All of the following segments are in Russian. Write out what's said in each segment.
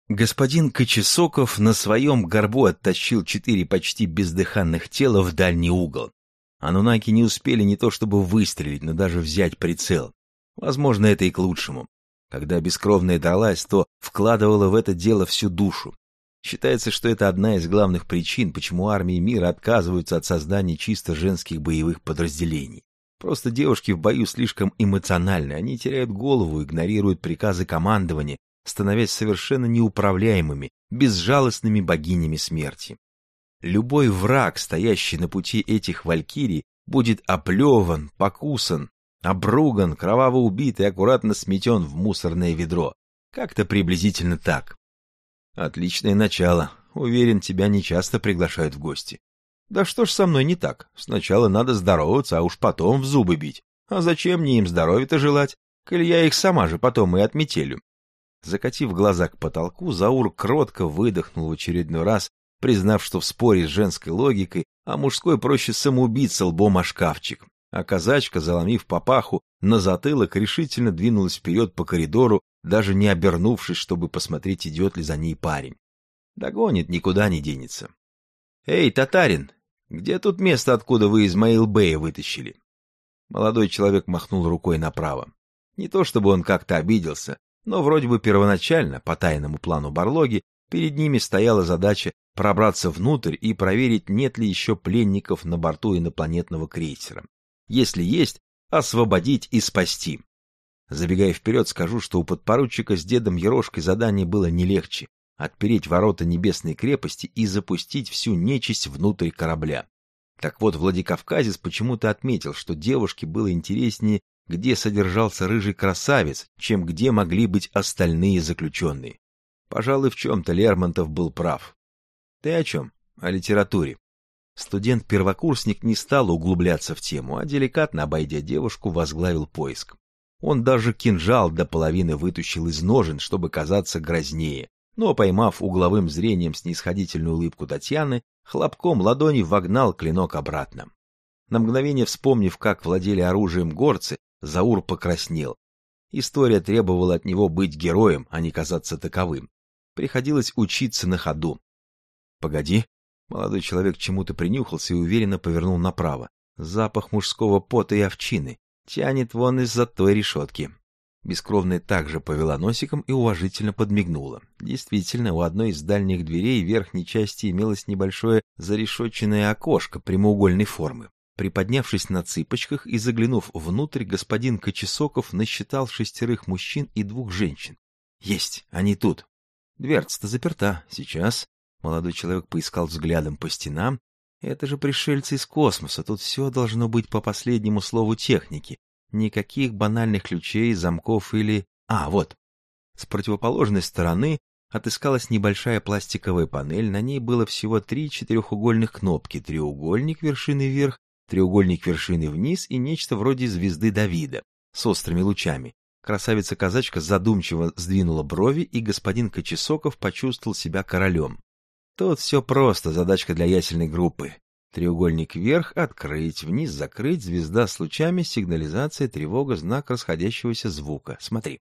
Господин Кочесоков на своем горбу оттащил 4 почти бездыханных тела в дальний угол. Анунаки не успели не то чтобы выстрелить, но даже взять прицел. Возможно, это и к лучшему. Когда бескровная дралась, то вкладывала в это дело всю душу. Считается, что это одна из главных причин, почему армии мира отказываются от создания чисто женских боевых подразделений. Просто девушки в бою слишком эмоциональны, они теряют голову, игнорируют приказы командования, становясь совершенно неуправляемыми, безжалостными богинями смерти. Любой враг, стоящий на пути этих валькирий, будет оплеван, покусан, обруган, кроваво убит и аккуратно сметен в мусорное ведро. Как-то приблизительно так. Отличное начало. Уверен, тебя нечасто приглашают в гости. Да что ж со мной не так? Сначала надо здороваться, а уж потом в зубы бить. А зачем мне им здоровья-то желать, коль я их сама же потом и отметелю? Закатив глаза к потолку, Заур кротко выдохнул в очередной раз, признав, что в споре с женской логикой, а мужской проще самоубиться лбом о шкафчик. А казачка, заломив папаху, на затылок решительно двинулась вперед по коридору, даже не обернувшись, чтобы посмотреть, идет ли за ней парень. Догонит, никуда не денется. «Эй, татарин, где тут место, откуда вы Измаил-бея вытащили?» Молодой человек махнул рукой направо. Не то чтобы он как-то обиделся, но вроде бы первоначально, по тайному плану Барлоги, перед ними стояла задача пробраться внутрь и проверить, нет ли еще пленников на борту инопланетного крейсера. Если есть, освободить и спасти. Забегая вперед, скажу, что у подпоручика с дедом Ерошкой задание было не легче — отпереть ворота небесной крепости и запустить всю нечисть внутрь корабля. Так вот, Владикавказец почему-то отметил, что девушке было интереснее, где содержался рыжий красавец, чем где могли быть остальные заключенные. Пожалуй, в чем-то Лермонтов был прав. Ты о чем? О литературе. Студент-первокурсник не стал углубляться в тему, а деликатно, обойдя девушку, возглавил поиск. Он даже кинжал до половины вытащил из ножен, чтобы казаться грознее, но, поймав угловым зрением снисходительную улыбку Татьяны, хлопком ладони вогнал клинок обратно. На мгновение вспомнив, как владели оружием горцы, Заур покраснел. История требовала от него быть героем, а не казаться таковым. Приходилось учиться на ходу. «Погоди». Молодой человек чему-то принюхался и уверенно повернул направо. Запах мужского пота и овчины. Тянет вон из-за той решетки. Бескровная также повела носиком и уважительно подмигнула. Действительно, у одной из дальних дверей верхней части имелось небольшое зарешетченное окошко прямоугольной формы. Приподнявшись на цыпочках и заглянув внутрь, господин Кочесоков насчитал 6 мужчин и 2 женщин. Есть, они тут. Дверца-то заперта. Сейчас. Молодой человек поискал взглядом по стенам. Это же пришельцы из космоса, тут все должно быть по последнему слову техники. Никаких банальных ключей, замков или... Вот. С противоположной стороны отыскалась небольшая пластиковая панель, на ней было всего 3 четырехугольных кнопки, треугольник вершины вверх, треугольник вершины вниз и нечто вроде звезды Давида с острыми лучами. Красавица-казачка задумчиво сдвинула брови, и господин Кочесоков почувствовал себя королем. Тут все просто, задачка для ясельной группы. Треугольник вверх — открыть, вниз — закрыть, звезда с лучами, сигнализация, тревога, знак расходящегося звука. Смотри.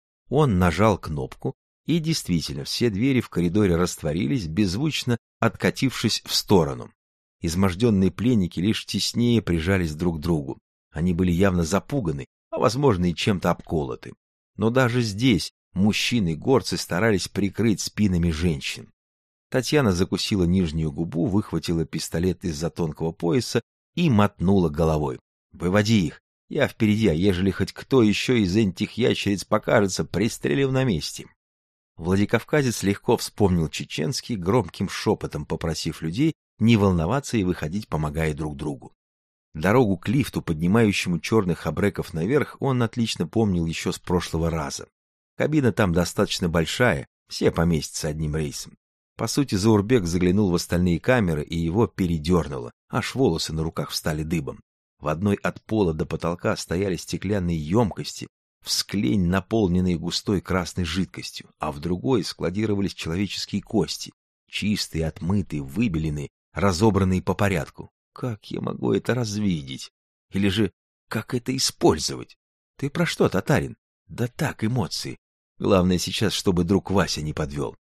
Он нажал кнопку, и действительно все двери в коридоре растворились, беззвучно откатившись в сторону. Изможденные пленники лишь теснее прижались друг к другу. Они были явно запуганы, а, возможно, и чем-то обколоты. Но даже здесь мужчины-горцы старались прикрыть спинами женщин. Татьяна закусила нижнюю губу, выхватила пистолет из-за тонкого пояса и мотнула головой. «Выводи их. Я впереди, а ежели хоть кто еще из этих ящериц покажется, пристрелив на месте». Владикавказец легко вспомнил чеченский, громким шепотом попросив людей не волноваться и выходить, помогая друг другу. Дорогу к лифту, поднимающему черных абреков наверх, он отлично помнил еще с прошлого раза. Кабина там достаточно большая, все поместятся одним рейсом. По сути, Заурбек заглянул в остальные камеры, и его передернуло, аж волосы на руках встали дыбом. В одной от пола до потолка стояли стеклянные емкости, всклень, наполненные густой красной жидкостью, а в другой складировались человеческие кости, чистые, отмытые, выбеленные, разобранные по порядку. Как я могу это развидеть? Или же, как это использовать? Ты про что, татарин? Да так, эмоции. Главное сейчас, чтобы друг Вася не подвел.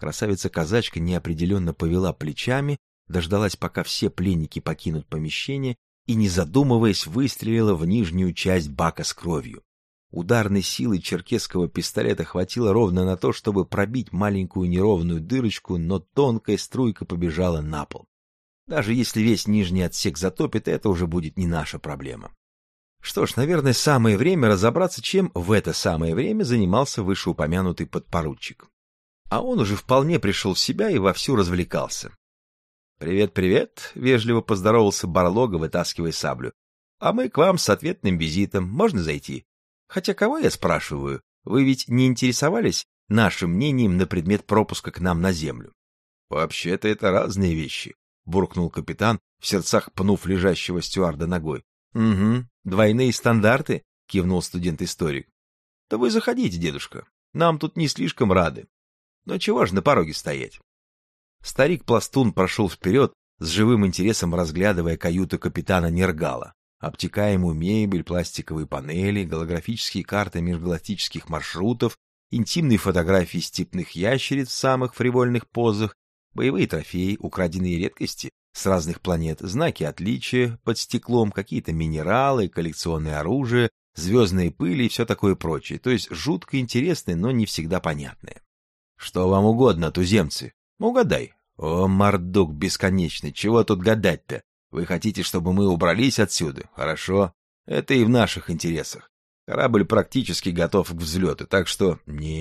Красавица-казачка неопределенно повела плечами, дождалась, пока все пленники покинут помещение, и, не задумываясь, выстрелила в нижнюю часть бака с кровью. Ударной силы черкесского пистолета хватило ровно на то, чтобы пробить маленькую неровную дырочку, но тонкая струйка побежала на пол. Даже если весь нижний отсек затопит, это уже будет не наша проблема. Что ж, наверное, самое время разобраться, чем в это самое время занимался вышеупомянутый подпоручик. А он уже вполне пришел в себя и вовсю развлекался. «Привет, привет!» — вежливо поздоровался Барлога, вытаскивая саблю. «А мы к вам с ответным визитом. Можно зайти? Хотя кого я спрашиваю? Вы ведь не интересовались нашим мнением на предмет пропуска к нам на землю?» «Вообще-то это разные вещи», — буркнул капитан, в сердцах пнув лежащего стюарда ногой. «Угу, двойные стандарты?» — кивнул студент-историк. «Да вы заходите, дедушка. Нам тут не слишком рады. Но чего ж на пороге стоять?» Старик-пластун прошел вперед, с живым интересом разглядывая каюту капитана Нергала. Обтекаемую мебель, пластиковые панели, голографические карты межгалактических маршрутов, интимные фотографии степных ящериц в самых фривольных позах, боевые трофеи, украденные редкости с разных планет, знаки отличия под стеклом, какие-то минералы, коллекционное оружие, звездные пыли и все такое прочее, то есть жутко интересное, но не всегда понятное. «Что вам угодно, туземцы? Угадай». «О, мордук бесконечный, чего тут гадать-то? Вы хотите, чтобы мы убрались отсюда? Хорошо. Это и в наших интересах. Корабль практически готов к взлету, так что...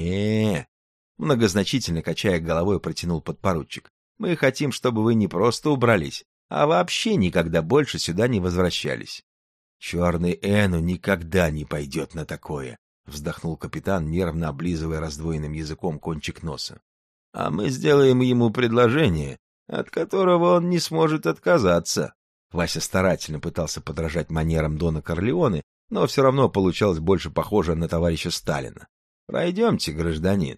не Многозначительно качая головой, протянул подпоручик. «Мы хотим, чтобы вы не просто убрались, а вообще никогда больше сюда не возвращались». «Черный Эну никогда не пойдет на такое», — вздохнул капитан, нервно облизывая раздвоенным языком кончик носа. «А мы сделаем ему предложение, от которого он не сможет отказаться». Вася старательно пытался подражать манерам Дона Корлеоне, но все равно получалось больше похоже на товарища Сталина. «Пройдемте, гражданин.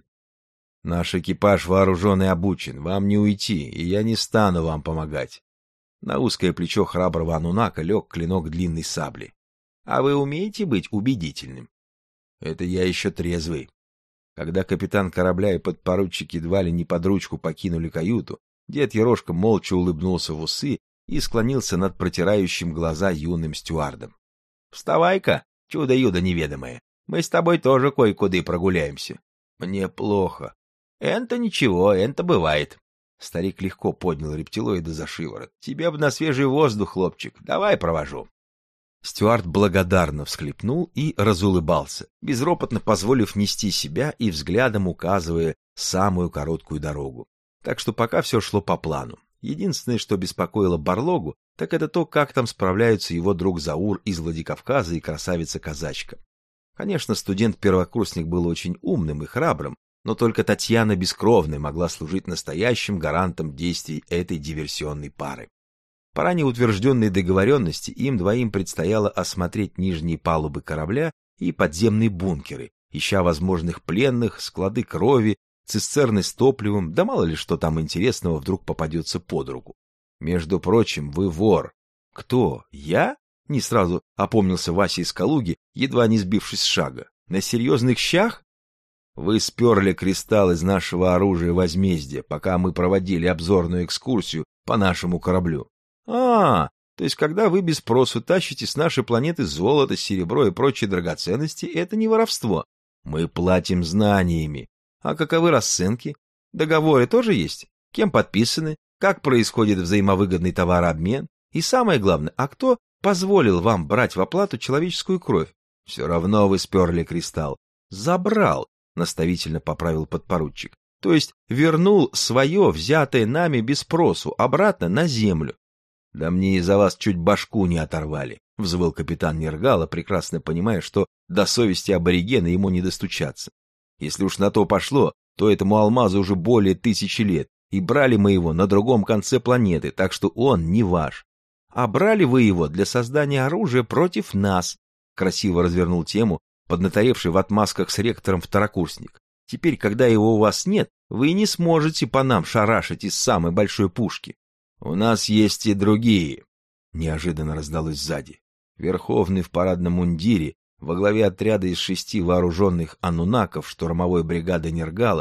Наш экипаж вооружен и обучен, вам не уйти, и я не стану вам помогать». На узкое плечо храброго анунака лег клинок длинной сабли. «А вы умеете быть убедительным?» «Это я еще трезвый». Когда капитан корабля и подпоручик едва ли не под ручку покинули каюту, дед Ерошка молча улыбнулся в усы и склонился над протирающим глаза юным стюардом. «Вставай-ка, чудо-юдо неведомое, мы с тобой тоже кое-куда прогуляемся». «Мне плохо». «Это ничего, это бывает». Старик легко поднял рептилоида за шиворот. «Тебе бы на свежий воздух, хлопчик, давай провожу». Стюард благодарно всхлипнул и разулыбался, безропотно позволив нести себя и взглядом указывая самую короткую дорогу. Так что пока все шло по плану. Единственное, что беспокоило Барлогу, так это то, как там справляются его друг Заур из Владикавказа и красавица-казачка. Конечно, студент-первокурсник был очень умным и храбрым, но только Татьяна Бескровная могла служить настоящим гарантом действий этой диверсионной пары. По ранее утвержденной договоренности им двоим предстояло осмотреть нижние палубы корабля и подземные бункеры, ища возможных пленных, склады крови, цистерны с топливом, да мало ли что там интересного вдруг попадется под руку. «Между прочим, вы вор». «Кто? Я?» — не сразу опомнился Вася из Калуги, едва не сбившись с шага. «На серьезных щах?» «Вы сперли кристалл из нашего оружия возмездия, пока мы проводили обзорную экскурсию по нашему кораблю». «А, то есть когда вы без спросу тащите с нашей планеты золото, серебро и прочие драгоценности, это не воровство. Мы платим знаниями. А каковы расценки? Договоры тоже есть? Кем подписаны? Как происходит взаимовыгодный товарообмен? И самое главное, а кто позволил вам брать в оплату человеческую кровь? Все равно вы сперли кристалл». «Забрал», — наставительно поправил подпоручик. «То есть вернул свое, взятое нами без спросу, обратно на землю». «Да мне из-за вас чуть башку не оторвали», — взвыл капитан Нергала, прекрасно понимая, что до совести аборигена ему не достучаться. «Если уж на то пошло, то этому алмазу уже более 1000 лет, и брали мы его на другом конце планеты, так что он не ваш. А брали вы его для создания оружия против нас», — красиво развернул тему поднаторевший в отмазках с ректором второкурсник. «Теперь, когда его у вас нет, вы не сможете по нам шарашить из самой большой пушки». «У нас есть и другие», — неожиданно раздалось сзади. Верховный в парадном мундире, во главе отряда из 6 вооруженных анунаков штурмовой бригады Нергала,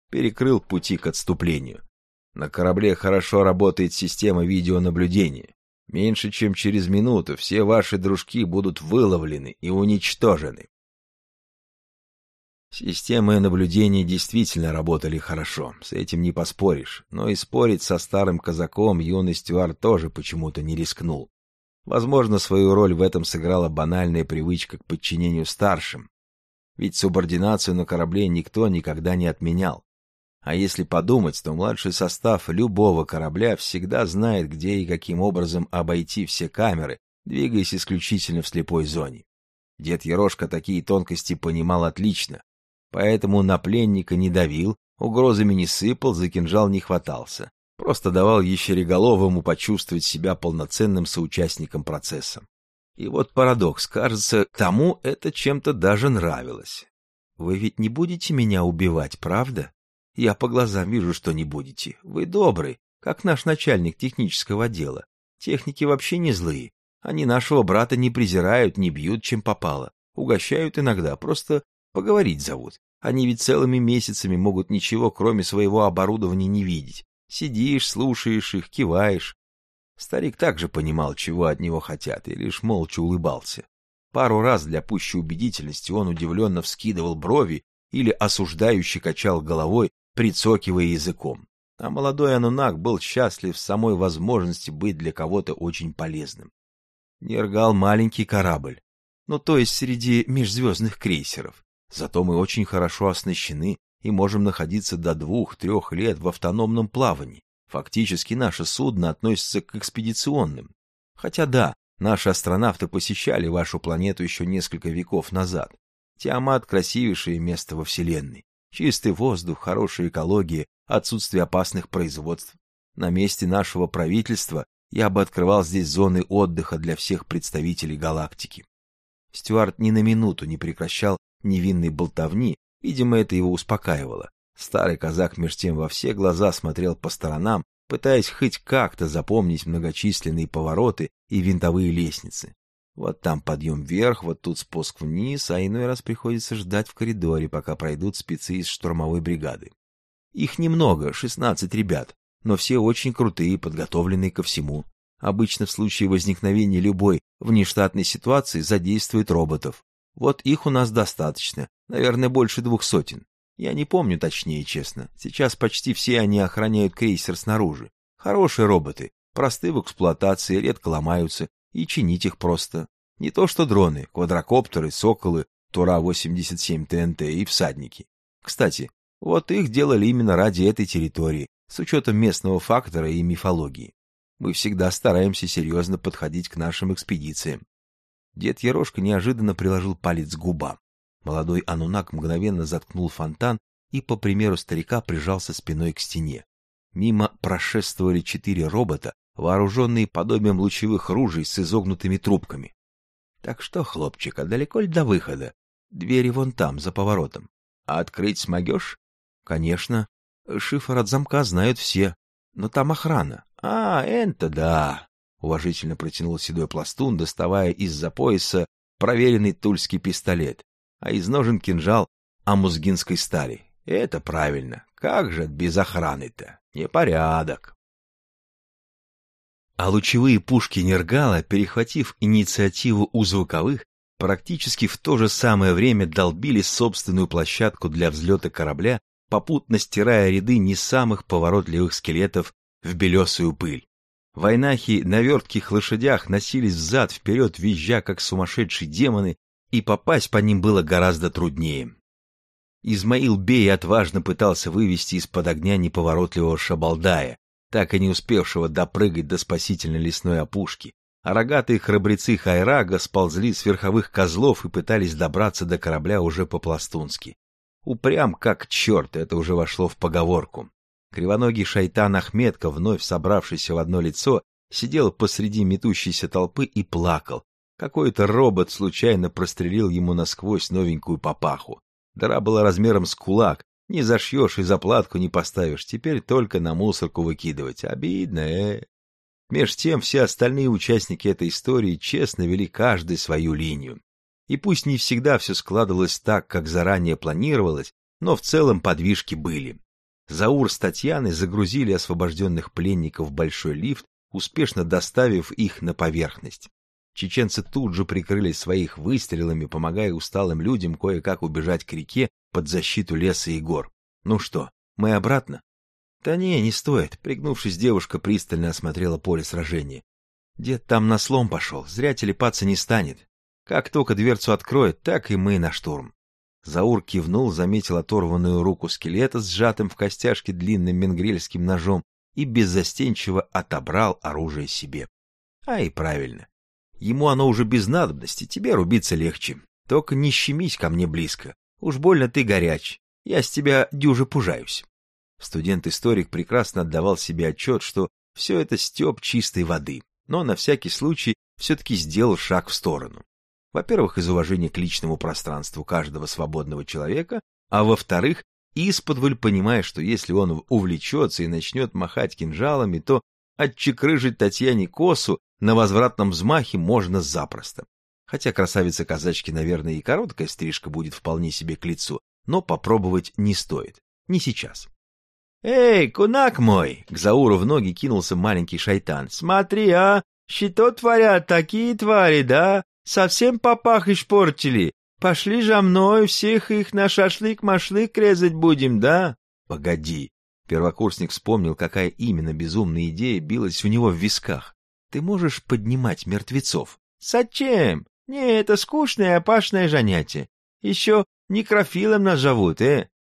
перекрыл пути к отступлению. На корабле хорошо работает система видеонаблюдения. Меньше чем через минуту все ваши дружки будут выловлены и уничтожены. Системы наблюдения действительно работали хорошо, с этим не поспоришь, но и спорить со старым казаком юный Стюарт тоже почему-то не рискнул. Возможно, свою роль в этом сыграла банальная привычка к подчинению старшим, ведь субординацию на корабле никто никогда не отменял. А если подумать, то младший состав любого корабля всегда знает, где и каким образом обойти все камеры, двигаясь исключительно в слепой зоне. Дед Ерошка такие тонкости понимал отлично, поэтому на пленника не давил, угрозами не сыпал, за кинжал не хватался, просто давал ящереголовому почувствовать себя полноценным соучастником процесса. И вот парадокс, кажется, тому это чем-то даже нравилось. «Вы ведь не будете меня убивать, правда? Я по глазам вижу, что не будете. Вы добрый, как наш начальник технического отдела. Техники вообще не злые. Они нашего брата не презирают, не бьют, чем попало. Угощают иногда, просто поговорить зовут. Они ведь целыми месяцами могут ничего, кроме своего оборудования, не видеть. Сидишь, слушаешь их, киваешь». Старик также понимал, чего от него хотят, и лишь молча улыбался. Пару раз для пущей убедительности он удивленно вскидывал брови или осуждающе качал головой, прицокивая языком. А молодой Анунак был счастлив самой возможности быть для кого-то очень полезным. Нергал — маленький корабль, то есть среди межзвездных крейсеров. Зато мы очень хорошо оснащены и можем находиться до 2-3 лет в автономном плавании. Фактически наше судно относится к экспедиционным. Хотя да, наши астронавты посещали вашу планету еще несколько веков назад. Тиамат — красивейшее место во Вселенной. Чистый воздух, хорошая экология, отсутствие опасных производств. На месте нашего правительства я бы открывал здесь зоны отдыха для всех представителей галактики. Стюарт ни на минуту не прекращал невинной болтовни, видимо, это его успокаивало. Старый казак меж тем во все глаза смотрел по сторонам, пытаясь хоть как-то запомнить многочисленные повороты и винтовые лестницы. Вот там подъем вверх, вот тут спуск вниз, а иной раз приходится ждать в коридоре, пока пройдут спецы из штурмовой бригады. Их немного, 16 ребят, но все очень крутые и подготовленные ко всему. Обычно в случае возникновения любой внештатной ситуации задействуют роботов. Вот их у нас достаточно, наверное, больше 200. Я не помню точнее, честно. Сейчас почти все они охраняют крейсер снаружи. Хорошие роботы, просты в эксплуатации, редко ломаются, и чинить их просто. Не то что дроны, квадрокоптеры, соколы, Тура-87 ТНТ и всадники. Кстати, вот их делали именно ради этой территории, с учетом местного фактора и мифологии. Мы всегда стараемся серьезно подходить к нашим экспедициям. Дед Ерошка неожиданно приложил палец к губам. Молодой Анунак мгновенно заткнул фонтан и, по примеру старика, прижался спиной к стене. Мимо прошествовали 4 робота, вооруженные подобием лучевых ружей с изогнутыми трубками. — Так что, хлопчик, а далеко ли до выхода? Двери вон там, за поворотом. А открыть смогешь? — Конечно. Шифр от замка знают все. Но там охрана. — А, это да! — уважительно протянул седой пластун, доставая из-за пояса проверенный тульский пистолет, а из ножен кинжал амузгинской стали. Это правильно. Как же без охраны-то? Непорядок. А лучевые пушки Нергала, перехватив инициативу у звуковых, практически в то же самое время долбили собственную площадку для взлета корабля, попутно стирая ряды не самых поворотливых скелетов в белесую пыль. Войнахи на вертких лошадях носились взад-вперед, визжа, как сумасшедшие демоны, и попасть по ним было гораздо труднее. Измаил Бей отважно пытался вывести из-под огня неповоротливого шабалдая, так и не успевшего допрыгать до спасительной лесной опушки, а рогатые храбрецы Хайрага сползли с верховых козлов и пытались добраться до корабля уже по-пластунски. Упрям как черт, это уже вошло в поговорку. Кривоногий шайтан Ахметка, вновь собравшийся в одно лицо, сидел посреди метущейся толпы и плакал. Какой-то робот случайно прострелил ему насквозь новенькую папаху. Дыра была размером с кулак, не зашьешь и заплатку не поставишь, теперь только на мусорку выкидывать. Обидно, Меж тем все остальные участники этой истории честно вели каждый свою линию. И пусть не всегда все складывалось так, как заранее планировалось, но в целом подвижки были. Заур с Татьяной загрузили освобожденных пленников в большой лифт, успешно доставив их на поверхность. Чеченцы тут же прикрылись своих выстрелами, помогая усталым людям кое-как убежать к реке под защиту леса и гор. «Ну что, мы обратно?» «Да не стоит», — пригнувшись, девушка пристально осмотрела поле сражения. «Дед там на слом пошел, зря телепаться не станет. Как только дверцу откроет, так и мы на штурм». Заур кивнул, заметил оторванную руку скелета с сжатым в костяшке длинным менгрельским ножом и беззастенчиво отобрал оружие себе. А и правильно. Ему оно уже без надобности, тебе рубиться легче. Только не щемись ко мне близко. Уж больно ты горяч. Я с тебя дюже пужаюсь. Студент-историк прекрасно отдавал себе отчет, что все это стёб чистой воды, но на всякий случай все-таки сделал шаг в сторону. Во-первых, из уважения к личному пространству каждого свободного человека, а во-вторых, исподволь понимая, что если он увлечется и начнет махать кинжалами, то отчекрыжить Татьяне косу на возвратном взмахе можно запросто. Хотя красавице-казачке, наверное, и короткая стрижка будет вполне себе к лицу, но попробовать не стоит. Не сейчас. «Эй, кунак мой!» — к Зауру в ноги кинулся маленький шайтан. «Смотри, а! Что творят такие твари, да? Совсем попах испортили. Пошли же мной, всех их на шашлык-машлык резать будем, да?» «Погоди!» — первокурсник вспомнил, какая именно безумная идея билась у него в висках. «Ты можешь поднимать мертвецов?» «Зачем? Не, это скучное и опасное занятие. Еще некрофилом нас зовут,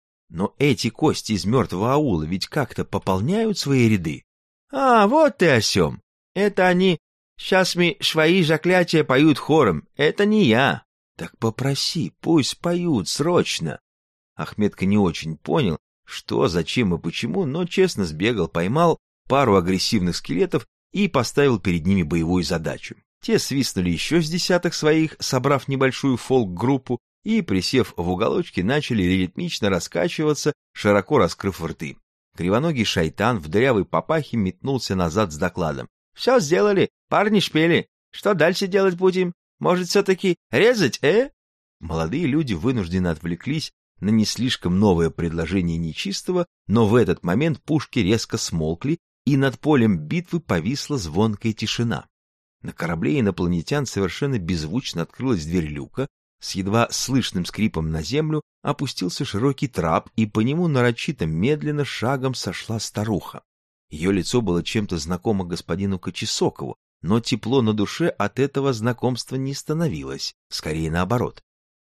Но эти кости из мертвого аула ведь как-то пополняют свои ряды. А, вот ты о сём. Это они сейчас ми свои заклятия поют хором. Это не я. Так попроси, пусть поют срочно. Ахметка не очень понял, что, зачем и почему, но честно сбегал, поймал пару агрессивных скелетов и поставил перед ними боевую задачу. Те свистнули еще с десяток своих, собрав небольшую фолк-группу, и, присев в уголочке, начали ритмично раскачиваться, широко раскрыв рты. Кривоногий шайтан в дырявой папахе метнулся назад с докладом. — Все сделали, парни шпели. Что дальше делать будем? Может, все-таки резать, Молодые люди вынужденно отвлеклись на не слишком новое предложение нечистого, но в этот момент пушки резко смолкли, и над полем битвы повисла звонкая тишина. На корабле инопланетян совершенно беззвучно открылась дверь люка, с едва слышным скрипом на землю опустился широкий трап, и по нему нарочито медленно шагом сошла старуха. Ее лицо было чем-то знакомо господину Кочесокову, но тепло на душе от этого знакомства не становилось, скорее наоборот.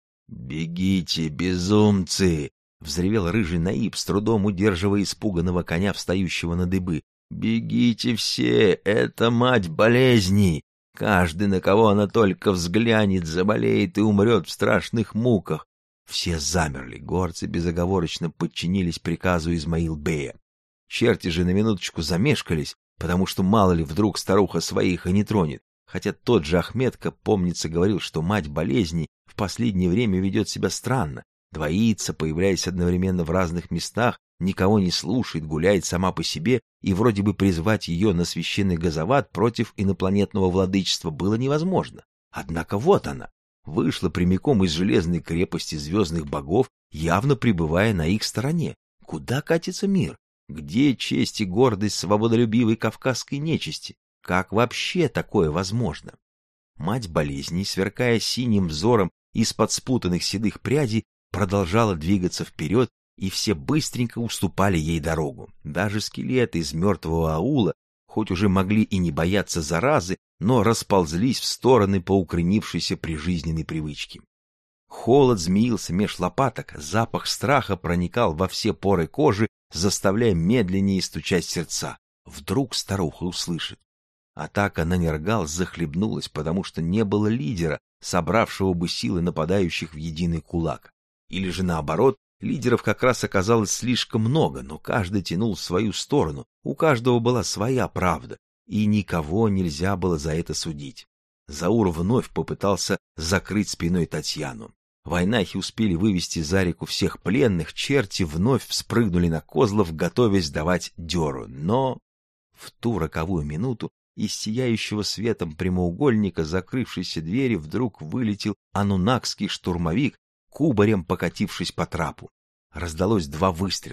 «Бегите, безумцы!» — взревел рыжий наиб, с трудом удерживая испуганного коня, встающего на дыбы. «Бегите все! Это мать болезней! Каждый, на кого она только взглянет, заболеет и умрет в страшных муках!» Все замерли, горцы безоговорочно подчинились приказу Измаил-бея. Черти же на минуточку замешкались, потому что мало ли вдруг старуха своих и не тронет, хотя тот же Ахметка, помнится, говорил, что мать болезней в последнее время ведет себя странно, двоится, появляясь одновременно в разных местах, никого не слушает, гуляет сама по себе, и вроде бы призвать ее на священный газоват против инопланетного владычества было невозможно. Однако вот она, вышла прямиком из железной крепости звездных богов, явно пребывая на их стороне. Куда катится мир? Где честь и гордость свободолюбивой кавказской нечисти? Как вообще такое возможно? Мать болезней, сверкая синим взором из-под спутанных седых прядей, продолжала двигаться вперед, и все быстренько уступали ей дорогу. Даже скелеты из мертвого аула, хоть уже могли и не бояться заразы, но расползлись в стороны по укоренившейся прижизненной привычке. Холод змеился меж лопаток, запах страха проникал во все поры кожи, заставляя медленнее стучать сердца. Вдруг старуха услышит. Атака на Нергал захлебнулась, потому что не было лидера, собравшего бы силы нападающих в единый кулак. Или же наоборот, лидеров как раз оказалось слишком много, но каждый тянул в свою сторону, у каждого была своя правда, и никого нельзя было за это судить. Заур вновь попытался закрыть спиной Татьяну. Войнахи успели вывести за реку всех пленных, черти вновь вспрыгнули на козлов, готовясь давать дёру, но в ту роковую минуту из сияющего светом прямоугольника закрывшейся двери вдруг вылетел анунакский штурмовик, кубарем покатившись по трапу. Раздалось 2 выстрела.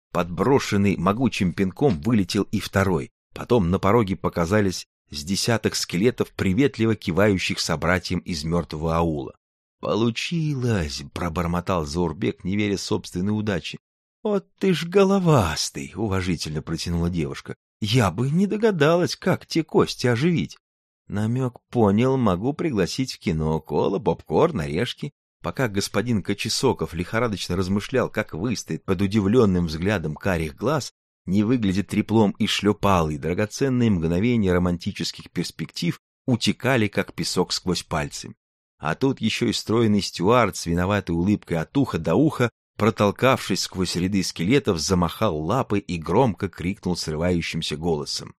Подброшенный могучим пинком вылетел и второй. Потом на пороге показались с десяток скелетов, приветливо кивающих собратьям из мертвого аула. «Получилось!» — пробормотал Заурбек, не веря собственной удаче. «Вот ты ж головастый!» — уважительно протянула девушка. «Я бы не догадалась, как те кости оживить». Намек понял, могу пригласить в кино. Кола, попкорн, орешки. Пока господин Кочесоков лихорадочно размышлял, как выстоять под удивленным взглядом карих глаз, не выглядит треплом и шлепалый, драгоценные мгновения романтических перспектив утекали, как песок сквозь пальцы. А тут еще и стройный стюард с виноватой улыбкой от уха до уха, протолкавшись сквозь ряды скелетов, замахал лапой и громко крикнул срывающимся голосом.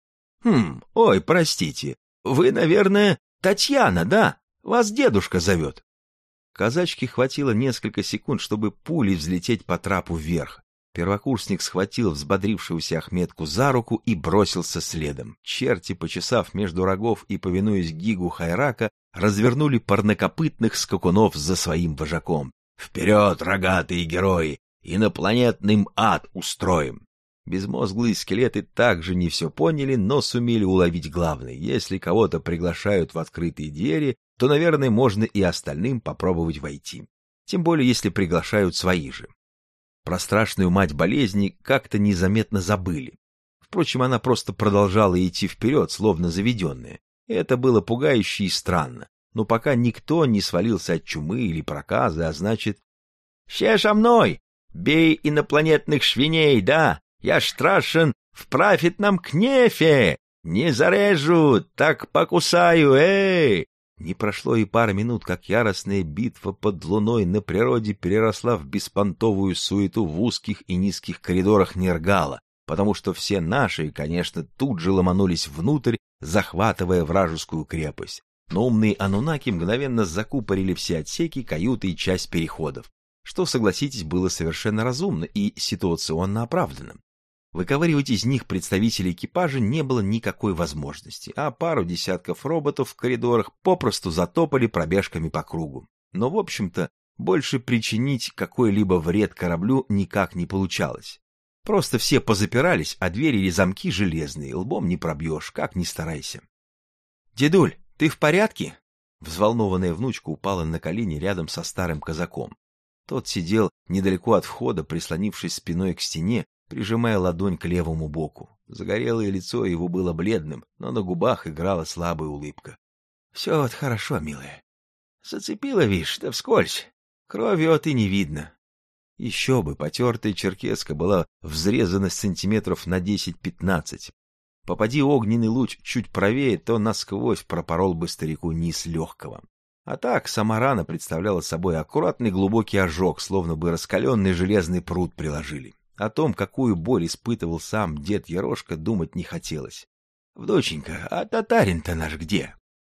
Ой, простите, вы, наверное, Татьяна, да? Вас дедушка зовет». Казачке хватило несколько секунд, чтобы пулей взлететь по трапу вверх. Первокурсник схватил взбодрившуюся Ахметку за руку и бросился следом. Черти, почесав между рогов и повинуясь гигу Хайрака, развернули парнокопытных скакунов за своим вожаком. «Вперед, рогатые герои! Инопланетным ад устроим!» Безмозглые скелеты также не все поняли, но сумели уловить главное. Если кого-то приглашают в открытые двери, то, наверное, можно и остальным попробовать войти. Тем более, если приглашают свои же. Про страшную мать болезни как-то незаметно забыли. Впрочем, она просто продолжала идти вперед, словно заведенная. Это было пугающе и странно. Но пока никто не свалился от чумы или проказы, а значит... «Все со мной! Бей инопланетных свиней, да! Я страшен, вправит нам кнефе! Не зарежу, так покусаю, эй!» Не прошло и пары минут, как яростная битва под луной на природе переросла в беспонтовую суету в узких и низких коридорах Нергала, потому что все наши, конечно, тут же ломанулись внутрь, захватывая вражескую крепость. Но умные анунаки мгновенно закупорили все отсеки, каюты и часть переходов, что, согласитесь, было совершенно разумно и ситуационно оправданным. Выковыривать из них представителей экипажа не было никакой возможности, а пару десятков роботов в коридорах попросту затопали пробежками по кругу. Но, в общем-то, больше причинить какой-либо вред кораблю никак не получалось. Просто все позапирались, а двери или замки железные, лбом не пробьешь, как ни старайся. «Дедуль, ты в порядке?» Взволнованная внучка упала на колени рядом со старым казаком. Тот сидел недалеко от входа, прислонившись спиной к стене, прижимая ладонь к левому боку. Загорелое лицо его было бледным, но на губах играла слабая улыбка. — Все вот хорошо, милая. Зацепила, вишь, да вскользь. Крови от и не видно. Еще бы, потертая черкеска была взрезана сантиметров на 10-15. Попади огненный луч чуть правее, то насквозь пропорол бы старику низ легкого. А так сама рана представляла собой аккуратный глубокий ожог, словно бы раскаленный железный пруд приложили. О том, какую боль испытывал сам дед Ерошка, думать не хотелось. — Внученька, а татарин-то наш где?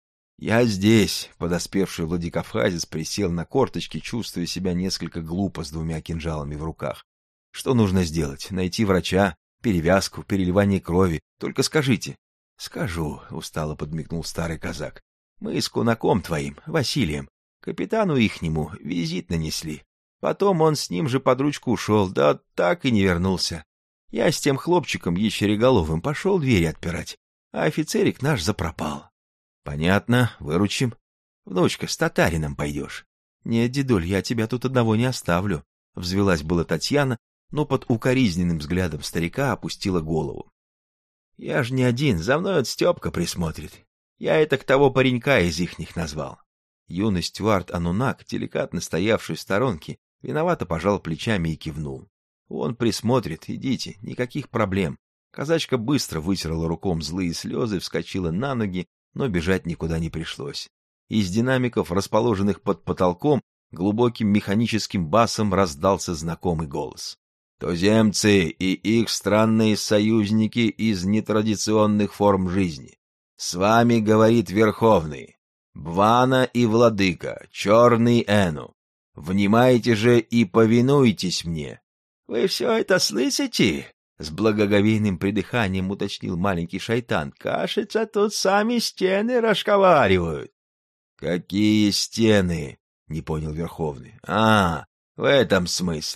Я здесь. Подоспевший Владикавказец присел на корточки, чувствуя себя несколько глупо с двумя кинжалами в руках. Что нужно сделать? Найти врача, перевязку, переливание крови. Только скажите. — Скажу, — устало подмигнул старый казак. — Мы с кунаком твоим, Василием, капитану ихнему визит нанесли. Потом он с ним же под ручку ушел, да так и не вернулся. Я с тем хлопчиком ящереголовым пошел двери отпирать, а офицерик наш запропал. — Понятно, выручим. Внучка, с татарином пойдешь. — Нет, дедуль, я тебя тут одного не оставлю. Взвелась была Татьяна, но под укоризненным взглядом старика опустила голову. — Я ж не один, за мной вот Степка присмотрит. Я это к того паренька из ихних назвал. Юный стюард Анунак, деликатно стоявший в сторонке, виновато пожал плечами и кивнул. Он присмотрит, идите, никаких проблем. Казачка быстро вытерла руком злые слезы, вскочила на ноги, но бежать никуда не пришлось. Из динамиков, расположенных под потолком, глубоким механическим басом раздался знакомый голос. «Туземцы и их странные союзники из нетрадиционных форм жизни. С вами говорит Верховный, Бвана и Владыка, Черный Эну. Внимайте же и повинуйтесь мне». «Вы все это слышите?» — с благоговейным придыханием уточнил маленький шайтан. «Кажется, тут сами стены разговаривают». «Какие стены?» — не понял Верховный. «А, в этом смысле.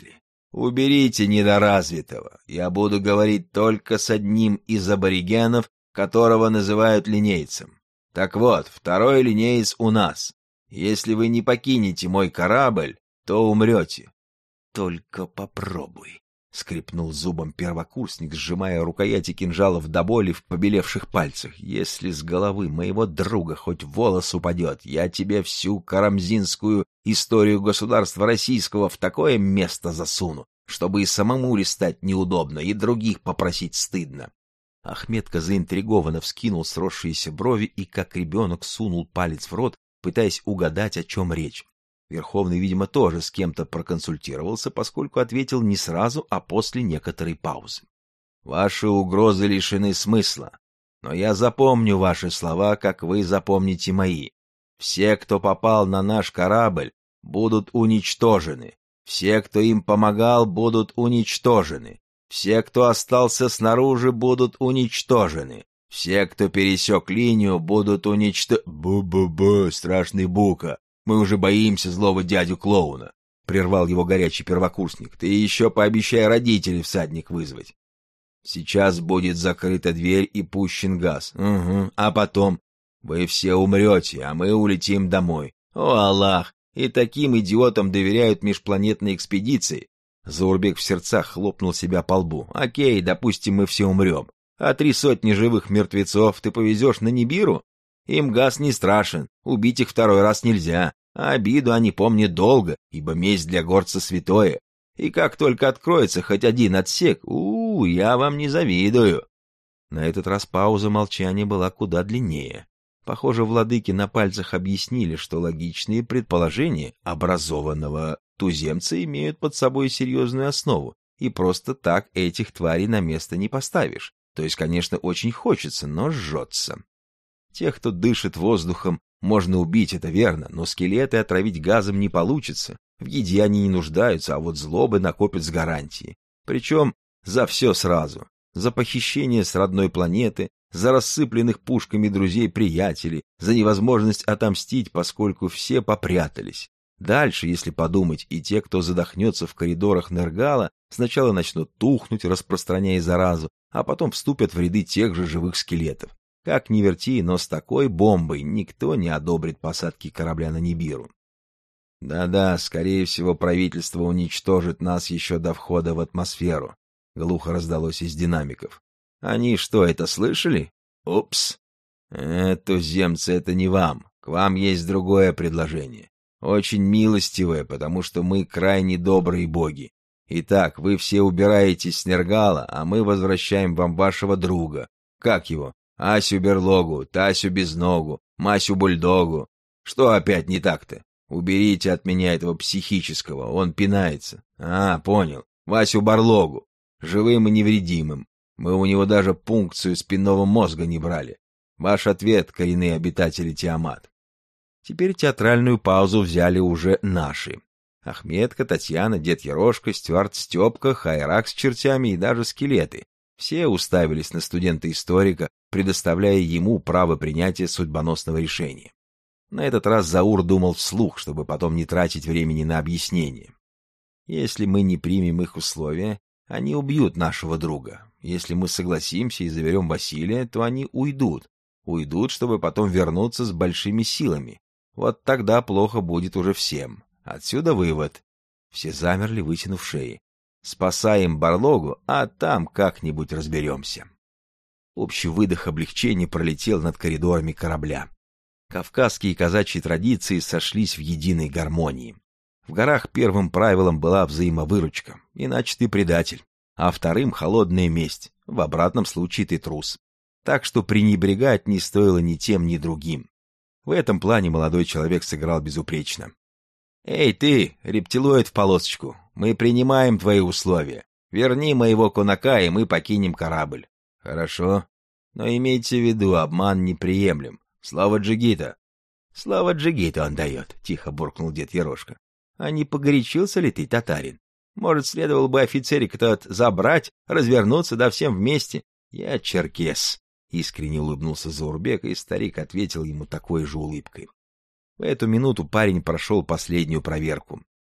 Уберите недоразвитого. Я буду говорить только с одним из аборигенов, которого называют линейцем. Так вот, второй линеец у нас. Если вы не покинете мой корабль, то умрете. Только попробуй, — скрипнул зубом первокурсник, сжимая рукояти кинжалов до боли в побелевших пальцах. Если с головы моего друга хоть волос упадет, я тебе всю карамзинскую историю государства российского в такое место засуну, чтобы и самому листать неудобно, и других попросить стыдно. Ахметка заинтригованно вскинул сросшиеся брови и, как ребенок, сунул палец в рот, пытаясь угадать, о чем речь. Верховный, видимо, тоже с кем-то проконсультировался, поскольку ответил не сразу, а после некоторой паузы. «Ваши угрозы лишены смысла, но я запомню ваши слова, как вы запомните мои. Все, кто попал на наш корабль, будут уничтожены. Все, кто им помогал, будут уничтожены. Все, кто остался снаружи, будут уничтожены. Все, кто пересек линию, будут уничтожены...» «Бу-бу-бу, страшный Бука! Мы уже боимся злого дядю-клоуна», — прервал его горячий первокурсник. «Ты еще пообещай родителей всадник вызвать. Сейчас будет закрыта дверь и пущен газ. Угу. А потом вы все умрете, а мы улетим домой. О, Аллах! И таким идиотам доверяют межпланетные экспедиции». Заурбек в сердцах хлопнул себя по лбу. «Окей, допустим, мы все умрем. А 300 живых мертвецов ты повезешь на Нибиру? Им газ не страшен, убить их второй раз нельзя, а обиду они помнят долго, ибо месть для горца святое. И как только откроется хоть один отсек, я вам не завидую». На этот раз пауза молчания была куда длиннее. Похоже, владыки на пальцах объяснили, что логичные предположения образованного туземца имеют под собой серьезную основу, и просто так этих тварей на место не поставишь. То есть, конечно, очень хочется, но жжется. Тех, кто дышит воздухом, можно убить, это верно, но скелеты отравить газом не получится. В еде они не нуждаются, а вот злобы накопят с гарантией. Причем за все сразу. За похищение с родной планеты, за рассыпленных пушками друзей-приятелей, за невозможность отомстить, поскольку все попрятались. Дальше, если подумать, и те, кто задохнется в коридорах Нергала, сначала начнут тухнуть, распространяя заразу, а потом вступят в ряды тех же живых скелетов. Как ни верти, но с такой бомбой никто не одобрит посадки корабля на Нибиру. «Да-да, скорее всего, правительство уничтожит нас еще до входа в атмосферу», — глухо раздалось из динамиков. «Они что, это слышали? Упс! Туземцы, это не вам. К вам есть другое предложение. Очень милостивое, потому что мы крайне добрые боги. Итак, вы все убираетесь с Нергала, а мы возвращаем вам вашего друга. Как его? Асю Берлогу, Тасю Безногу, Масю Бульдогу. Что опять не так-то? Уберите от меня этого психического, он пинается. Понял. Васю Барлогу. Живым и невредимым. Мы у него даже пункцию спинного мозга не брали. Ваш ответ, коренные обитатели Тиамат». Теперь театральную паузу взяли уже наши. Ахметка, Татьяна, Дед Ерошка, Стюарт Степка, Хайрак с чертями и даже скелеты. Все уставились на студента-историка, предоставляя ему право принятия судьбоносного решения. На этот раз Заур думал вслух, чтобы потом не тратить времени на объяснение. Если мы не примем их условия, они убьют нашего друга. Если мы согласимся и заберем Василия, то они уйдут. Уйдут, чтобы потом вернуться с большими силами. Вот тогда плохо будет уже всем. Отсюда вывод. Все замерли, вытянув шеи. Спасаем Барлогу, а там как-нибудь разберемся. Общий выдох облегчения пролетел над коридорами корабля. Кавказские и казачьи традиции сошлись в единой гармонии. В горах первым правилом была взаимовыручка, иначе ты предатель, а вторым — холодная месть, в обратном случае ты трус. Так что пренебрегать не стоило ни тем, ни другим. В этом плане молодой человек сыграл безупречно. «Эй ты, рептилоид в полосочку, мы принимаем твои условия. Верни моего кунака, и мы покинем корабль». «Хорошо, но имейте в виду, обман неприемлем. Слава Джигита!» «Слава Джигита он дает», — тихо буркнул дед Ерошка. «А не погорячился ли ты, татарин? Может, следовало бы офицерик тот забрать, развернуться, да всем вместе?» «Я черкес», — искренне улыбнулся Заурбек, и старик ответил ему такой же улыбкой. В эту минуту парень прошел последнюю проверку.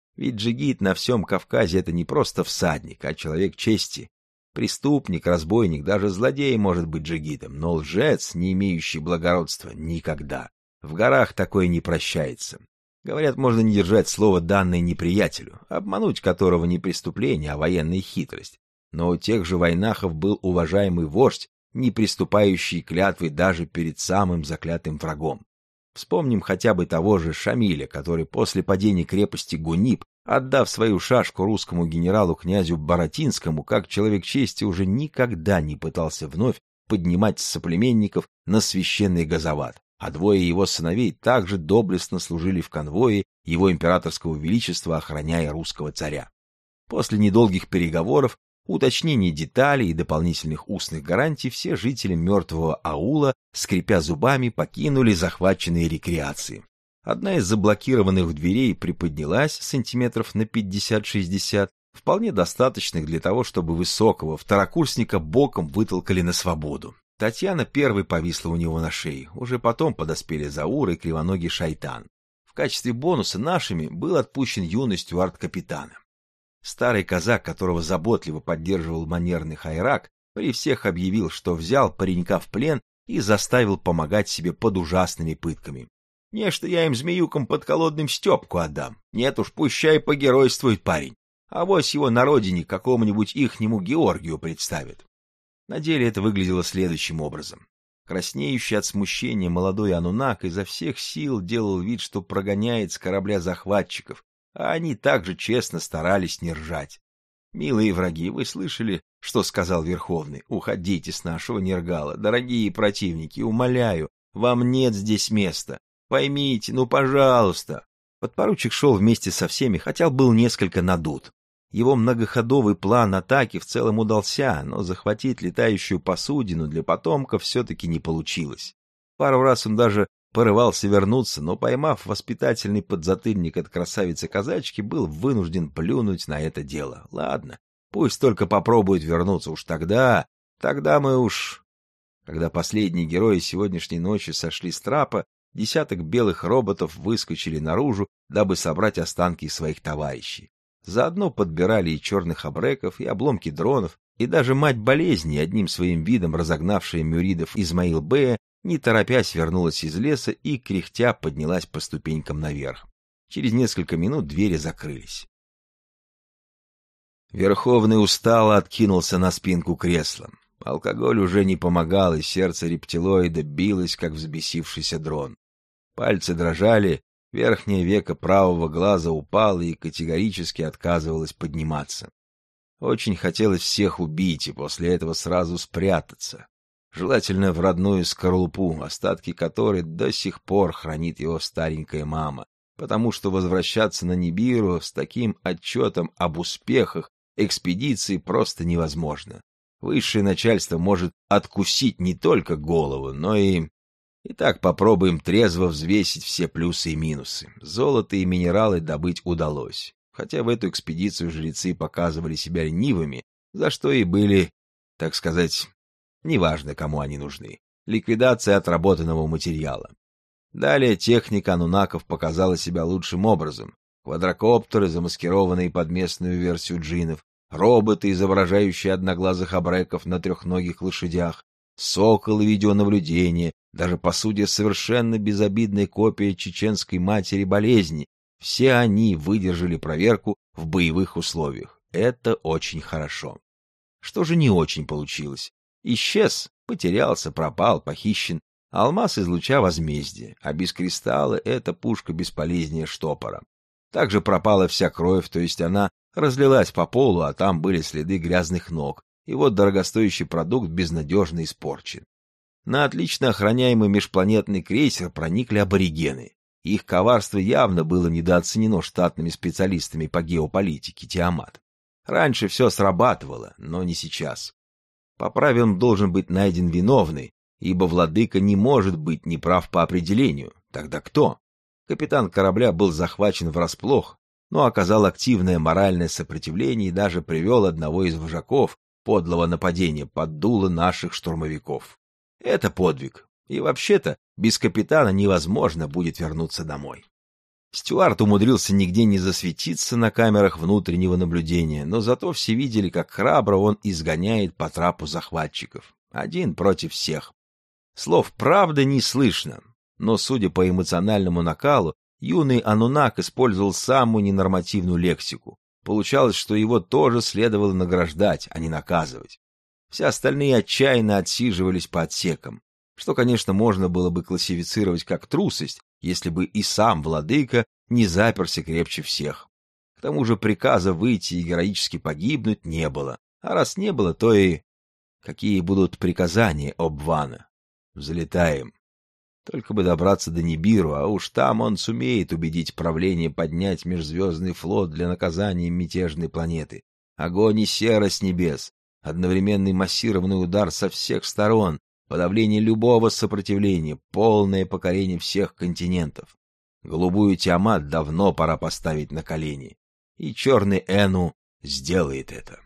Ведь джигит на всем Кавказе — это не просто всадник, а человек чести. Преступник, разбойник, даже злодей может быть джигитом, но лжец, не имеющий благородства, никогда. В горах такое не прощается. Говорят, можно не держать слово, данное неприятелю, обмануть которого не преступление, а военная хитрость. Но у тех же войнахов был уважаемый вождь, не приступающий клятвы даже перед самым заклятым врагом. Вспомним хотя бы того же Шамиля, который после падения крепости Гуниб, отдав свою шашку русскому генералу князю Баратинскому, как человек чести уже никогда не пытался вновь поднимать соплеменников на священный газоват, а двое его сыновей также доблестно служили в конвое его императорского величества, охраняя русского царя. После недолгих переговоров, уточнений деталей и дополнительных устных гарантий все жители мертвого аула, скрипя зубами, покинули захваченные рекреации. Одна из заблокированных дверей приподнялась сантиметров на 50-60, вполне достаточных для того, чтобы высокого второкурсника боком вытолкали на свободу. Татьяна первой повисла у него на шее, уже потом подоспели Заур и кривоногий Шайтан. В качестве бонуса нашими был отпущен юный стюард капитана. Старый казак, которого заботливо поддерживал манерный Хайрак, при всех объявил, что взял паренька в плен и заставил помогать себе под ужасными пытками. Не, что я им змеюкам подколодным Степку отдам. Нет уж, пущай погеройствует парень. Авось его на родине какому-нибудь ихнему Георгию представят. На деле это выглядело следующим образом. Краснеющий от смущения молодой анунак изо всех сил делал вид, что прогоняет с корабля захватчиков, а они также честно старались не ржать. «Милые враги, вы слышали, что сказал Верховный? Уходите с нашего Нергала, дорогие противники, умоляю, вам нет здесь места. Поймите, ну пожалуйста». Подпоручик шел вместе со всеми, хотя был несколько надут. Его многоходовый план атаки в целом удался, но захватить летающую посудину для потомков все-таки не получилось. Пару раз он даже порывался вернуться, но, поймав воспитательный подзатыльник от красавицы-казачки, был вынужден плюнуть на это дело. Ладно, пусть только попробует вернуться, уж тогда мы уж... Когда последние герои сегодняшней ночи сошли с трапа, десяток белых роботов выскочили наружу, дабы собрать останки своих товарищей. Заодно подбирали и черных абреков, и обломки дронов, и даже мать болезни, одним своим видом разогнавшая мюридов Измаил-бея, не торопясь вернулась из леса и, кряхтя, поднялась по ступенькам наверх. Через несколько минут двери закрылись. Верховный устало откинулся на спинку кресла. Алкоголь уже не помогал, и сердце рептилоида билось, как взбесившийся дрон. Пальцы дрожали, верхнее веко правого глаза упало и категорически отказывалось подниматься. Очень хотелось всех убить и после этого сразу спрятаться. Желательно в родную скорлупу, остатки которой до сих пор хранит его старенькая мама, потому что возвращаться на Нибиру с таким отчетом об успехах экспедиции просто невозможно. Высшее начальство может откусить не только голову, но и... Итак, попробуем трезво взвесить все плюсы и минусы. Золото и минералы добыть удалось, хотя в эту экспедицию жрецы показывали себя ленивыми, за что и были, так сказать, неважно, кому они нужны. Ликвидация отработанного материала. Далее техника анунаков показала себя лучшим образом. Квадрокоптеры, замаскированные под местную версию джиннов, роботы, изображающие одноглазых абреков на трехногих лошадях, соколы видеонаблюдения, даже, по сути, совершенно безобидная копия чеченской матери болезни. Все они выдержали проверку в боевых условиях. Это очень хорошо. Что же не очень получилось? Исчез, потерялся, пропал, похищен алмаз из луча возмездия, а без кристалла эта пушка бесполезнее штопора. Также пропала вся кровь, то есть она разлилась по полу, а там были следы грязных ног, и вот дорогостоящий продукт безнадежно испорчен. На отлично охраняемый межпланетный крейсер проникли аборигены. Их коварство явно было недооценено штатными специалистами по геополитике Тиамат. Раньше все срабатывало, но не сейчас. По правилам должен быть найден виновный, ибо владыка не может быть неправ по определению. Тогда кто? Капитан корабля был захвачен врасплох, но оказал активное моральное сопротивление и даже привел одного из вожаков подлого нападения под дуло наших штурмовиков. Это подвиг, и вообще-то без капитана невозможно будет вернуться домой. Стюарт умудрился нигде не засветиться на камерах внутреннего наблюдения, но зато все видели, как храбро он изгоняет по трапу захватчиков. Один против всех. Слов «правда» не слышно, но, судя по эмоциональному накалу, юный Анунак использовал самую ненормативную лексику. Получалось, что его тоже следовало награждать, а не наказывать. Все остальные отчаянно отсиживались по отсекам, что, конечно, можно было бы классифицировать как трусость, если бы и сам владыка не заперся крепче всех. К тому же приказа выйти и героически погибнуть не было, а раз не было, то и... Какие будут приказания Обвана? Взлетаем. Только бы добраться до Нибиру, а уж там он сумеет убедить правление поднять межзвездный флот для наказания мятежной планеты. Огонь и сера с небес, одновременный массированный удар со всех сторон, подавление любого сопротивления, полное покорение всех континентов. Голубую Тиамат давно пора поставить на колени, и черный Эну сделает это.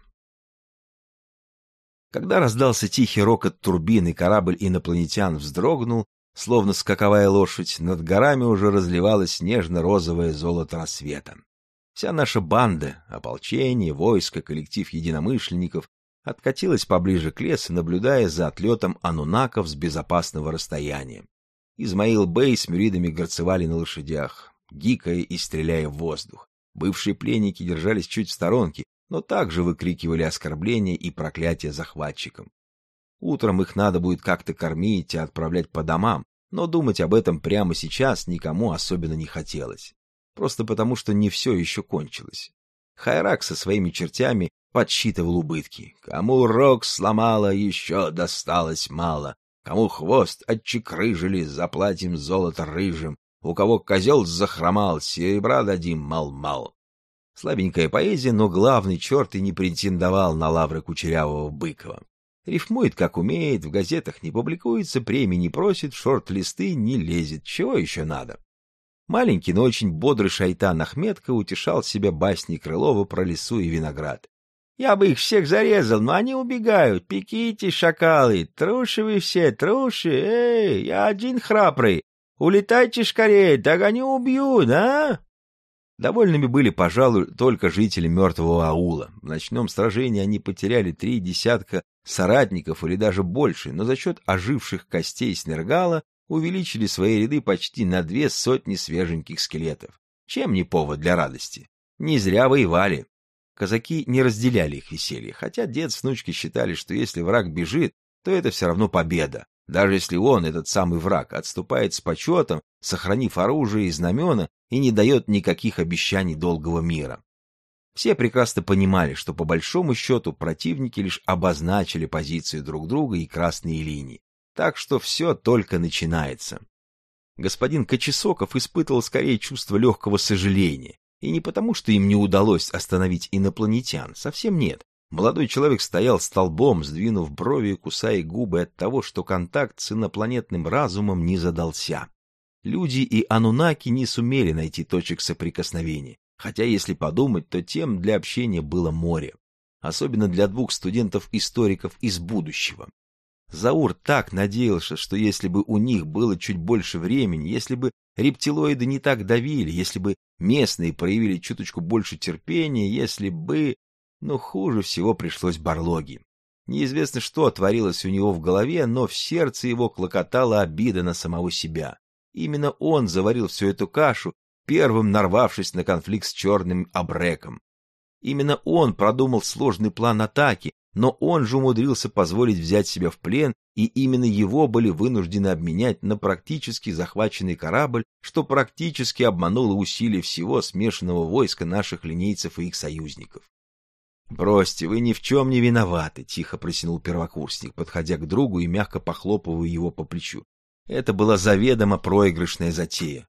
Когда раздался тихий рокот турбин и корабль инопланетян вздрогнул, словно скаковая лошадь, над горами уже разливалось нежно-розовое золото рассвета. Вся наша банда, ополчение, войско, коллектив единомышленников откатилась поближе к лесу, наблюдая за отлетом анунаков с безопасного расстояния. Измаил Бей с мюридами горцевали на лошадях, гикая и стреляя в воздух. Бывшие пленники держались чуть в сторонке, но также выкрикивали оскорбления и проклятия захватчикам. Утром их надо будет как-то кормить и отправлять по домам, но думать об этом прямо сейчас никому особенно не хотелось. Просто потому, что не все еще кончилось. Хайрак со своими чертями подсчитывал убытки. Кому рог сломало, еще досталось мало. Кому хвост отчекрыжили, заплатим золото рыжим. У кого козел захромал, серебра дадим мал-мал. Слабенькая поэзия, но главный черт и не претендовал на лавры кучерявого Быкова. Рифмует, как умеет, в газетах не публикуется, премии не просит, в шорт-листы не лезет. Чего еще надо? Маленький, но очень бодрый шайтан Ахметка утешал себя басней Крылова про лесу и виноград. «Я бы их всех зарезал, но они убегают. Пеките, шакалы, труши вы все, труши. Эй, я один храбрый. Улетайте скорее, догоню, убью, да?» Довольными были, пожалуй, только жители мертвого аула. В ночном сражении они потеряли 3 десятка соратников или даже больше, но за счет оживших костей Снергала увеличили свои ряды почти на 2 сотни свеженьких скелетов. Чем не повод для радости? Не зря воевали. Казаки не разделяли их веселье, хотя дед с внучкой считали, что если враг бежит, то это все равно победа. Даже если он, этот самый враг, отступает с почетом, сохранив оружие и знамена, и не дает никаких обещаний долгого мира. Все прекрасно понимали, что по большому счету противники лишь обозначили позиции друг друга и красные линии. Так что все только начинается. Господин Кочесоков испытывал скорее чувство легкого сожаления. И не потому, что им не удалось остановить инопланетян, совсем нет. Молодой человек стоял столбом, сдвинув брови и кусая губы от того, что контакт с инопланетным разумом не задался. Люди и анунаки не сумели найти точек соприкосновения, хотя, если подумать, то тем для общения было море. Особенно для 2 студентов-историков из будущего. Заур так надеялся, что если бы у них было чуть больше времени, если бы рептилоиды не так давили, если бы местные проявили чуточку больше терпения, если бы... Но хуже всего пришлось Барлоге. Неизвестно, что творилось у него в голове, но в сердце его клокотала обида на самого себя. Именно он заварил всю эту кашу, первым нарвавшись на конфликт с черным абреком. Именно он продумал сложный план атаки, но он же умудрился позволить взять себя в плен, и именно его были вынуждены обменять на практически захваченный корабль, что практически обмануло усилия всего смешанного войска наших линейцев и их союзников. «Бросьте, вы ни в чем не виноваты», — тихо протянул первокурсник, подходя к другу и мягко похлопывая его по плечу. Это была заведомо проигрышная затея.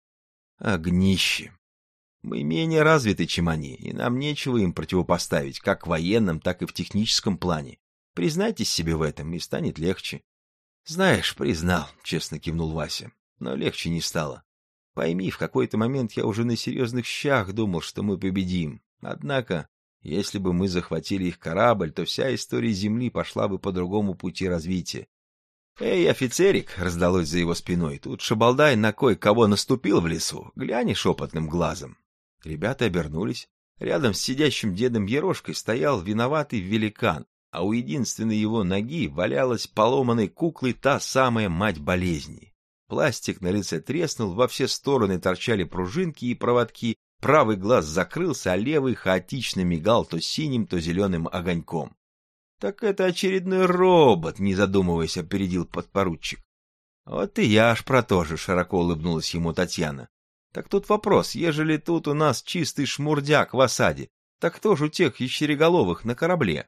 Огнище. Мы менее развиты, чем они, и нам нечего им противопоставить, как в военном, так и в техническом плане. Признайтесь себе в этом, и станет легче. — Знаешь, признал, — честно кивнул Вася, — но легче не стало. Пойми, в какой-то момент я уже на серьезных щах думал, что мы победим. Однако, если бы мы захватили их корабль, то вся история Земли пошла бы по другому пути развития. «Эй, офицерик!» — раздалось за его спиной. «Тут шабалдай на кое-кого наступил в лесу. Глянь шепотным глазом». Ребята обернулись. Рядом с сидящим дедом Ерошкой стоял виноватый великан, а у единственной его ноги валялась поломанной куклой та самая мать болезни. Пластик на лице треснул, во все стороны торчали пружинки и проводки, правый глаз закрылся, а левый хаотично мигал то синим, то зеленым огоньком. «Так это очередной робот», — не задумываясь, опередил подпоручик. «Вот и я аж про то же», — широко улыбнулась ему Татьяна. «Так тут вопрос, ежели тут у нас чистый шмурдяк в осаде, так кто ж у тех ящереголовых на корабле?»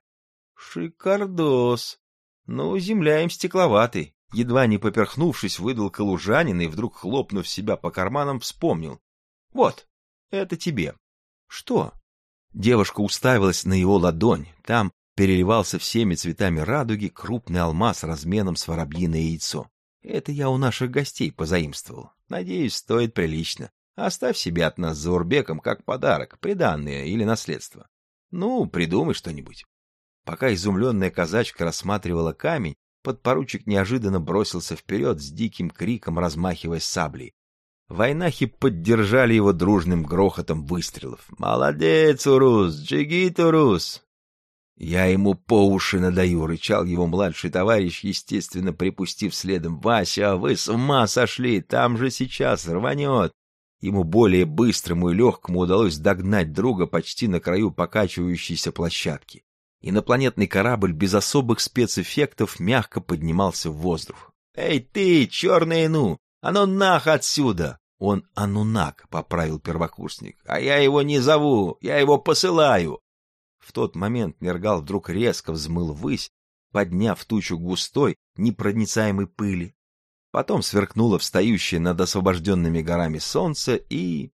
«Шикардос! Ну, земля им стекловатый», — едва не поперхнувшись, выдал калужанин и, вдруг хлопнув себя по карманам, вспомнил. «Вот, это тебе». «Что?» Девушка уставилась на его ладонь. Там переливался всеми цветами радуги крупный алмаз размером с воробьиное яйцо. «Это я у наших гостей позаимствовал. Надеюсь, стоит прилично. Оставь себе от нас за урбеком как подарок, приданное или наследство. Ну, придумай что-нибудь». Пока изумленная казачка рассматривала камень, подпоручик неожиданно бросился вперед с диким криком, размахивая саблей. Войнахи поддержали его дружным грохотом выстрелов. «Молодец, Урус! Джигит, Урус!» «Я ему по уши надаю», — рычал его младший товарищ, естественно, припустив следом. «Вася, вы с ума сошли! Там же сейчас рванет!» Ему более быстрому и легкому удалось догнать друга почти на краю покачивающейся площадки. Инопланетный корабль без особых спецэффектов мягко поднимался в воздух. «Эй ты, черный Ину! А ну нах отсюда!» «Он Анунак», — поправил первокурсник. «А я его не зову, я его посылаю!» В тот момент Нергал вдруг резко взмыл ввысь, подняв тучу густой, непроницаемой пыли. Потом сверкнуло встающее над освобожденными горами солнце и...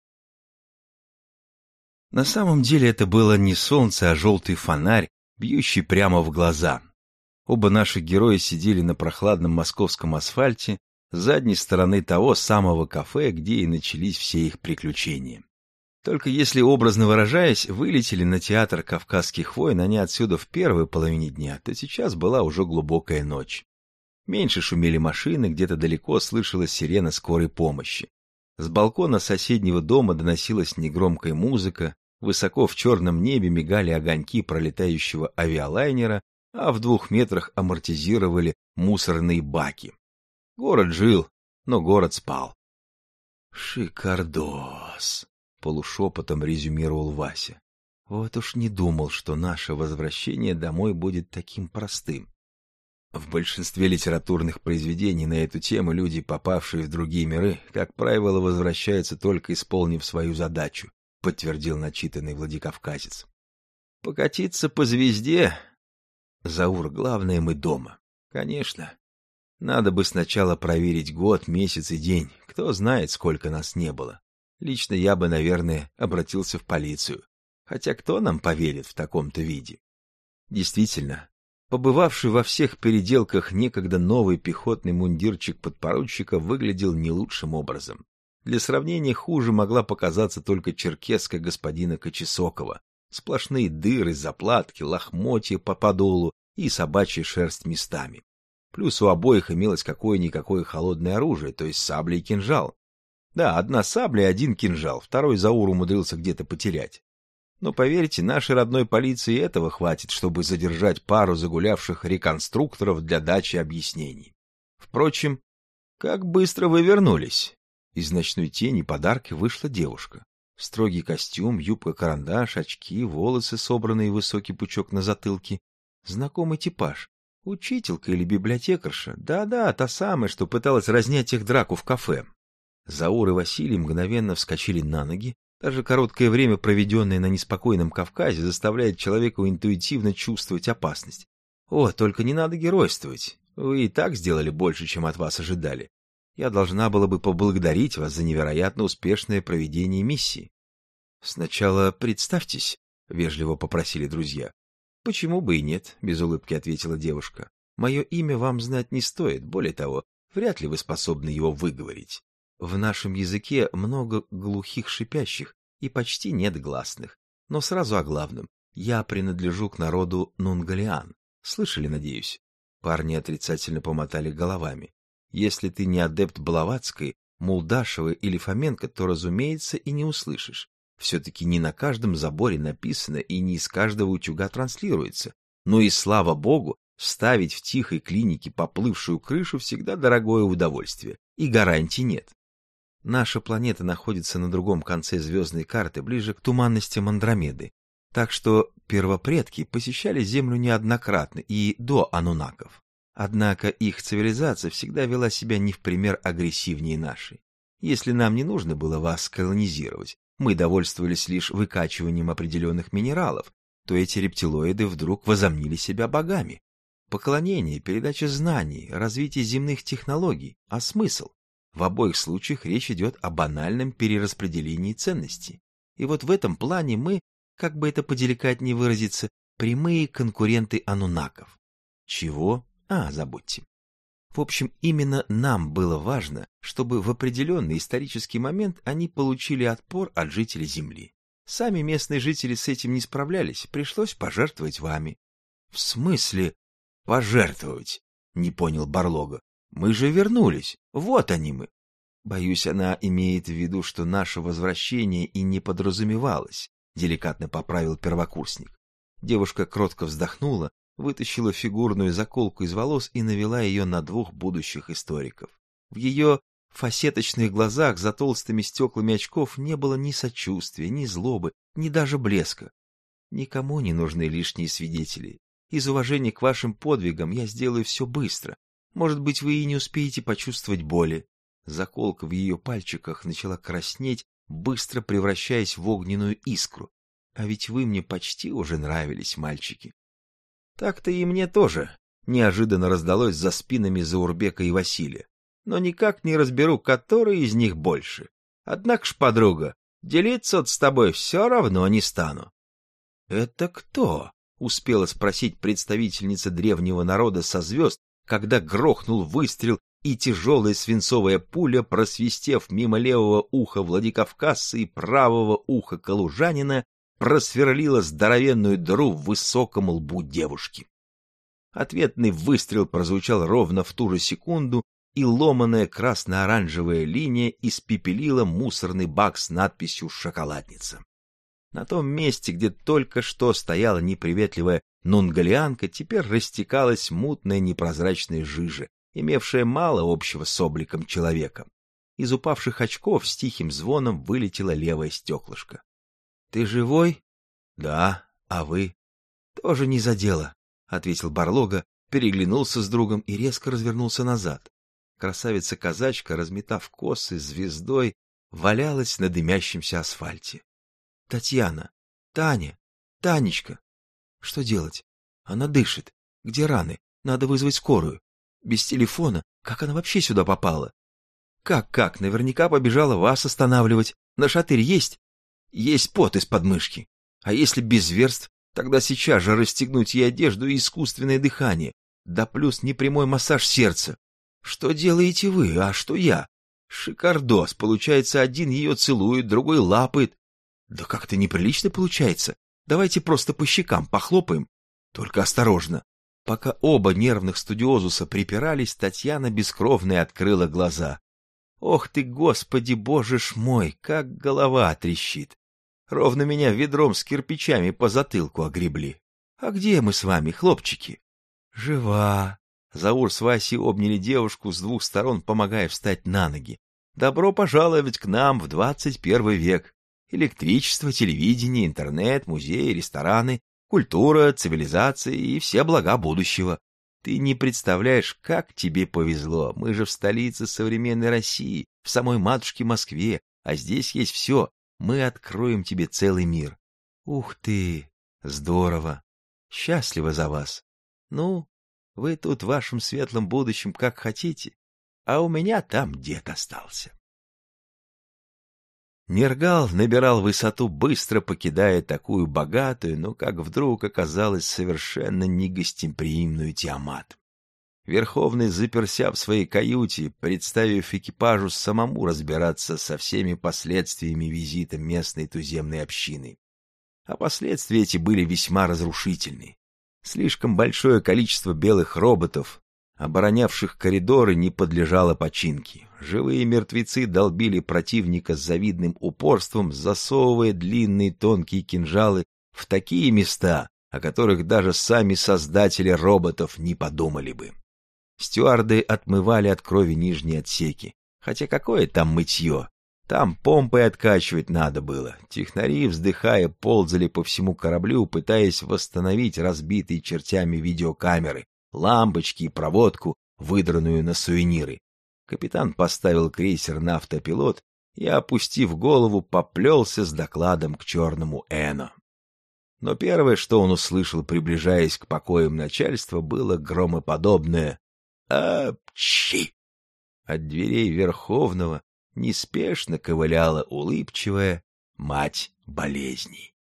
На самом деле это было не солнце, а желтый фонарь, бьющий прямо в глаза. Оба наших героя сидели на прохладном московском асфальте, с задней стороны того самого кафе, где и начались все их приключения. Только если, образно выражаясь, вылетели на театр «Кавказских войн» они отсюда в первой половине дня, то сейчас была уже глубокая ночь. Меньше шумели машины, где-то далеко слышалась сирена скорой помощи. С балкона соседнего дома доносилась негромкая музыка, высоко в черном небе мигали огоньки пролетающего авиалайнера, а в 2 метрах амортизировали мусорные баки. Город жил, но город спал. «Шикардос!» — полушепотом резюмировал Вася. «Вот уж не думал, что наше возвращение домой будет таким простым». В большинстве литературных произведений на эту тему люди, попавшие в другие миры, как правило, возвращаются только исполнив свою задачу, подтвердил начитанный Владикавказец. Покатиться по звезде? Заур, главное, мы дома. Конечно. Надо бы сначала проверить год, месяц и день. Кто знает, сколько нас не было. Лично я бы, наверное, обратился в полицию. Хотя кто нам поверит в таком-то виде? Действительно, побывавший во всех переделках некогда новый пехотный мундирчик подпоручика выглядел не лучшим образом. Для сравнения хуже могла показаться только черкесска господина Кочесокова. Сплошные дыры, заплатки, лохмотья по подолу и собачья шерсть местами. Плюс у обоих имелось какое-никакое холодное оружие, то есть сабля и кинжал. Да, одна сабля и один кинжал, второй Заур умудрился где-то потерять. Но, поверьте, нашей родной полиции этого хватит, чтобы задержать пару загулявших реконструкторов для дачи объяснений. Впрочем, как быстро вы вернулись? Из ночной тени подарки вышла девушка. Строгий костюм, юбка-карандаш, очки, волосы, собранные в высокий пучок на затылке. Знакомый типаж. Учителька или библиотекарша? Да-да, та самая, что пыталась разнять их драку в кафе. Заур и Василий мгновенно вскочили на ноги. Даже короткое время, проведенное на неспокойном Кавказе, заставляет человека интуитивно чувствовать опасность. О, только не надо геройствовать. Вы и так сделали больше, чем от вас ожидали. Я должна была бы поблагодарить вас за невероятно успешное проведение миссии. — Сначала представьтесь, — вежливо попросили друзья. — Почему бы и нет, — без улыбки ответила девушка. — Мое имя вам знать не стоит, более того, вряд ли вы способны его выговорить. В нашем языке много глухих шипящих и почти нет гласных. Но сразу о главном. Я принадлежу к народу Нунгалиан. Слышали, надеюсь? Парни отрицательно помотали головами. Если ты не адепт Блаватской, Мулдашевой или Фоменко, то, разумеется, и не услышишь. Все-таки не на каждом заборе написано и не из каждого утюга транслируется. Но и, слава богу, ставить в тихой клинике поплывшую крышу всегда дорогое удовольствие, и гарантий нет. Наша планета находится на другом конце звездной карты, ближе к туманностям Андромеды, так что первопредки посещали Землю неоднократно и до ануннаков. Однако их цивилизация всегда вела себя не в пример агрессивнее нашей. Если нам не нужно было вас колонизировать, мы довольствовались лишь выкачиванием определенных минералов, то эти рептилоиды вдруг возомнили себя богами. Поклонение, передача знаний, развитие земных технологий. А смысл? В обоих случаях речь идет о банальном перераспределении ценностей. И вот в этом плане мы, как бы это поделикатнее выразиться, прямые конкуренты ануннаков. Чего? Забудьте. В общем, именно нам было важно, чтобы в определенный исторический момент они получили отпор от жителей Земли. Сами местные жители с этим не справлялись, пришлось пожертвовать вами. — В смысле пожертвовать? — не понял Барлога. — Мы же вернулись, вот они мы. Боюсь, она имеет в виду, что наше возвращение и не подразумевалось, — деликатно поправил первокурсник. Девушка кротко вздохнула, вытащила фигурную заколку из волос и навела ее на двух будущих историков. В ее фасеточных глазах за толстыми стеклами очков не было ни сочувствия, ни злобы, ни даже блеска. Никому не нужны лишние свидетели. Из уважения к вашим подвигам я сделаю все быстро. Может быть, вы и не успеете почувствовать боли. Заколка в ее пальчиках начала краснеть, быстро превращаясь в огненную искру. А ведь вы мне почти уже нравились, мальчики. Так-то и мне тоже, неожиданно раздалось за спинами Заурбека и Василия. Но никак не разберу, который из них больше. Однако ж, подруга, делиться с тобой все равно не стану. — Это кто? — успела спросить представительница древнего народа со звезд, когда грохнул выстрел, и тяжелая свинцовая пуля, просвистев мимо левого уха Владикавказца и правого уха калужанина, просверлила здоровенную дыру в высоком лбу девушки. Ответный выстрел прозвучал ровно в ту же секунду, и ломаная красно-оранжевая линия испепелила мусорный бак с надписью «Шоколадница». На том месте, где только что стояла неприветливая нунгалианка, теперь растекалась мутная непрозрачная жижа, имевшая мало общего с обликом человека. Из упавших очков с тихим звоном вылетело левое стеклышко. — Ты живой? — Да. А вы? — Тоже не задело, — ответил Барлога, переглянулся с другом и резко развернулся назад. Красавица-казачка, разметав косы звездой, валялась на дымящемся асфальте. — Татьяна! Таня! Танечка! Что делать? Она дышит. Где раны? Надо вызвать скорую. Без телефона? Как она вообще сюда попала? Как? Наверняка побежала вас останавливать. Нашатырь есть? Есть пот из подмышки. А если без зверств, тогда сейчас же расстегнуть ей одежду и искусственное дыхание. Да плюс непрямой массаж сердца. Что делаете вы, а что я? Шикардос. Получается, один ее целует, другой лапает. Да как-то неприлично получается. Давайте просто по щекам похлопаем. Только осторожно. Пока оба нервных студиозуса припирались, Татьяна бескровная открыла глаза. Ох ты, Господи, Боже ж мой, как голова трещит. Ровно меня ведром с кирпичами по затылку огребли. А где мы с вами, хлопчики? Жива. Заур с Васей обняли девушку с двух сторон, помогая встать на ноги. Добро пожаловать к нам в 21 век. Электричество, телевидение, интернет, музеи, рестораны, культура, цивилизация и все блага будущего. Ты не представляешь, как тебе повезло. Мы же в столице современной России, в самой матушке Москве, а здесь есть все. Мы откроем тебе целый мир. Ух ты, здорово. Счастлива за вас. Ну, вы тут в вашем светлом будущем как хотите, а у меня там дед остался. Нергал набирал высоту, быстро покидая такую богатую, но, как вдруг оказалось, совершенно негостеприимную Тиамат. Верховный заперся в своей каюте, представив экипажу самому разбираться со всеми последствиями визита местной туземной общины. А последствия эти были весьма разрушительны. Слишком большое количество белых роботов, оборонявших коридоры, не подлежало починке. Живые мертвецы долбили противника с завидным упорством, засовывая длинные тонкие кинжалы в такие места, о которых даже сами создатели роботов не подумали бы. Стюарды отмывали от крови нижние отсеки. Хотя какое там мытье? Там помпой откачивать надо было. Технари, вздыхая, ползали по всему кораблю, пытаясь восстановить разбитые чертями видеокамеры, лампочки и проводку, выдранную на сувениры. Капитан поставил крейсер на автопилот и, опустив голову, поплелся с докладом к черному Эно. Но первое, что он услышал, приближаясь к покоям начальства, было громоподобное «Апчи!». От дверей Верховного неспешно ковыляла улыбчивая мать болезней.